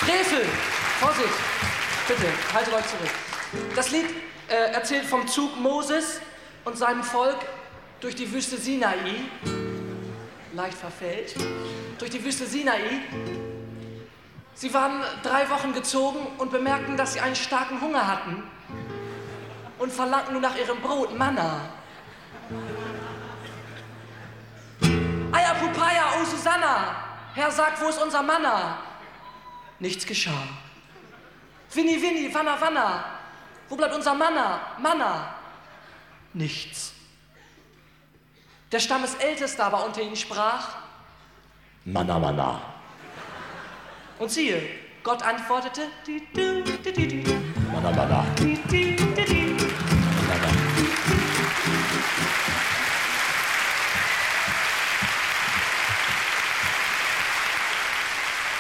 Frevel! Vorsicht! Bitte, haltet euch zurück. Das Lied erzählt vom Zug Moses und seinem Volk durch die Wüste Sinai, leicht verfällt, durch die Wüste Sinai. Sie waren 3 Wochen gezogen und bemerkten, dass sie einen starken Hunger hatten und verlangten nur nach ihrem Brot, Manna. Aya Pupaya, oh Susanna, Herr sagt, wo ist unser Manna? Nichts geschah. Winnie, Winnie, Wanna, Wanna, wo bleibt unser Manna? Manna. Nichts. Der Stammesälteste aber unter ihnen sprach, Manna, Manna. und siehe, Gott antwortete, Manna, Manna.